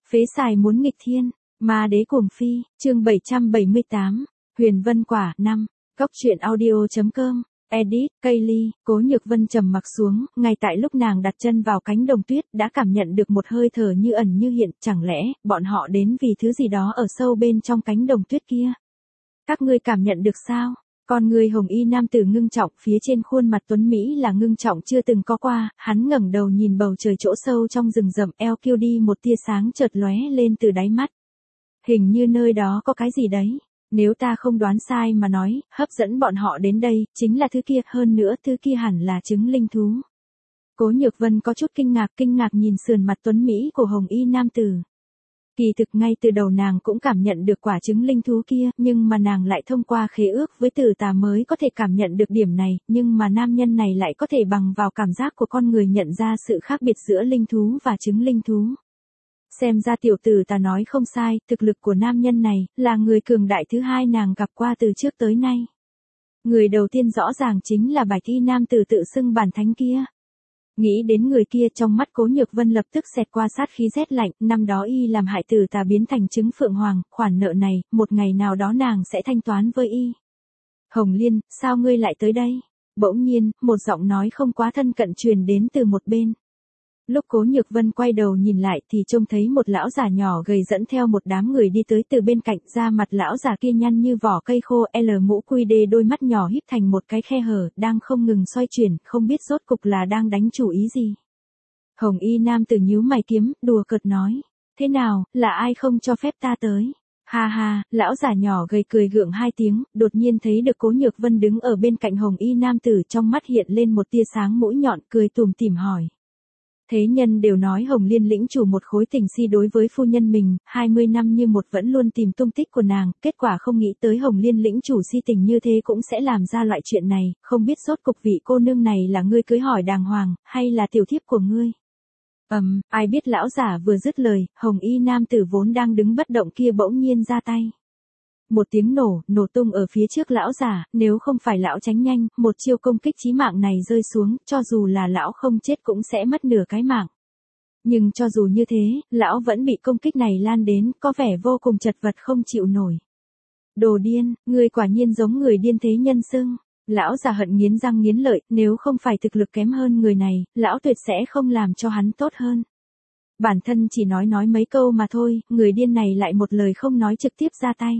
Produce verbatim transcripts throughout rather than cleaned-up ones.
Phế xài muốn nghịch thiên, ma đế cuồng phi, chương bảy trăm bảy mươi tám, Huyền Vân Quả, năm, Cốc truyện audio.com, edit, Kaylee, Cố Nhược Vân trầm mặc xuống, ngay tại lúc nàng đặt chân vào cánh đồng tuyết, đã cảm nhận được một hơi thở như ẩn như hiện, chẳng lẽ, bọn họ đến vì thứ gì đó ở sâu bên trong cánh đồng tuyết kia. Các ngươi cảm nhận được sao? Con người hồng y nam tử ngưng trọng, phía trên khuôn mặt tuấn Mỹ là ngưng trọng chưa từng có qua, hắn ngẩng đầu nhìn bầu trời chỗ sâu trong rừng rậm, eo kêu đi một tia sáng chợt lóe lên từ đáy mắt. Hình như nơi đó có cái gì đấy, nếu ta không đoán sai mà nói, hấp dẫn bọn họ đến đây, chính là thứ kia, hơn nữa thứ kia hẳn là trứng linh thú. Cố Nhược Vân có chút kinh ngạc, kinh ngạc nhìn sườn mặt tuấn Mỹ của hồng y nam tử. Kỳ thực ngay từ đầu nàng cũng cảm nhận được quả trứng linh thú kia, nhưng mà nàng lại thông qua khế ước với Tử Tà mới có thể cảm nhận được điểm này, nhưng mà nam nhân này lại có thể bằng vào cảm giác của con người nhận ra sự khác biệt giữa linh thú và trứng linh thú. Xem ra tiểu Tử Tà nói không sai, thực lực của nam nhân này, là người cường đại thứ hai nàng gặp qua từ trước tới nay. Người đầu tiên rõ ràng chính là Bạch Y nam tử tự xưng bản thánh kia. Nghĩ đến người kia, trong mắt Cố Nhược Vân lập tức xẹt qua sát khí rét lạnh, năm đó y làm hại Tử Tà biến thành trứng phượng hoàng, khoản nợ này, một ngày nào đó nàng sẽ thanh toán với y. Hồng Liên, sao ngươi lại tới đây? Bỗng nhiên, một giọng nói không quá thân cận truyền đến từ một bên. Lúc Cố Nhược Vân quay đầu nhìn lại thì trông thấy một lão già nhỏ gầy dẫn theo một đám người đi tới từ bên cạnh, da mặt lão già kia nhăn như vỏ cây khô, L mũ quy đê, đôi mắt nhỏ híp thành một cái khe hở, đang không ngừng xoay chuyển, không biết rốt cục là đang đánh chủ ý gì. Hồng y nam tử nhíu mày kiếm, đùa cợt nói, thế nào, là ai không cho phép ta tới? Ha ha, lão già nhỏ gầy cười gượng hai tiếng, đột nhiên thấy được Cố Nhược Vân đứng ở bên cạnh hồng y nam tử, trong mắt hiện lên một tia sáng mũi nhọn, cười tủm tỉm hỏi. Thế nhân đều nói Hồng Liên lĩnh chủ một khối tình si đối với phu nhân mình, hai mươi năm như một vẫn luôn tìm tung tích của nàng, kết quả không nghĩ tới Hồng Liên lĩnh chủ si tình như thế cũng sẽ làm ra loại chuyện này, không biết rốt cục vị cô nương này là ngươi cưới hỏi đàng hoàng, hay là tiểu thiếp của ngươi. Ầm, um, ai biết lão giả vừa dứt lời, hồng y nam tử vốn đang đứng bất động kia bỗng nhiên ra tay. Một tiếng nổ, nổ tung ở phía trước lão giả, nếu không phải lão tránh nhanh, một chiêu công kích chí mạng này rơi xuống, cho dù là lão không chết cũng sẽ mất nửa cái mạng. Nhưng cho dù như thế, lão vẫn bị công kích này lan đến, có vẻ vô cùng chật vật không chịu nổi. Đồ điên, ngươi quả nhiên giống người điên thế nhân xưng. Lão già hận nghiến răng nghiến lợi, nếu không phải thực lực kém hơn người này, lão tuyệt sẽ không làm cho hắn tốt hơn. Bản thân chỉ nói nói mấy câu mà thôi, người điên này lại một lời không nói trực tiếp ra tay.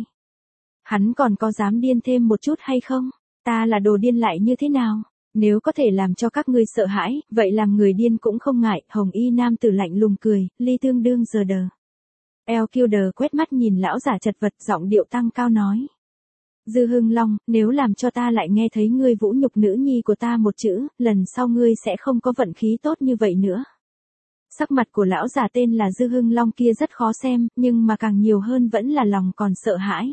Hắn còn có dám điên thêm một chút hay không? Ta là đồ điên lại như thế nào? Nếu có thể làm cho các ngươi sợ hãi, vậy làm người điên cũng không ngại. Hồng y nam tử lạnh lùng cười, ly tương đương giờ đờ. Eo kiêu đờ quét mắt nhìn lão giả chật vật, giọng điệu tăng cao nói. Dư Hưng Long, nếu làm cho ta lại nghe thấy ngươi vũ nhục nữ nhi của ta một chữ, lần sau ngươi sẽ không có vận khí tốt như vậy nữa. Sắc mặt của lão già tên là Dư Hưng Long kia rất khó xem, nhưng mà càng nhiều hơn vẫn là lòng còn sợ hãi.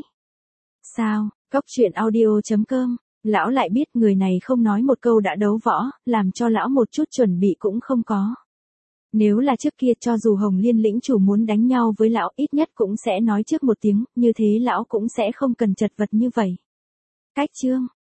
Sao, Cốc truyện audio.com, lão lại biết người này không nói một câu đã đấu võ, làm cho lão một chút chuẩn bị cũng không có. Nếu là trước kia cho dù Hồng Liên lĩnh chủ muốn đánh nhau với lão ít nhất cũng sẽ nói trước một tiếng, như thế lão cũng sẽ không cần chật vật như vậy. Cách chương,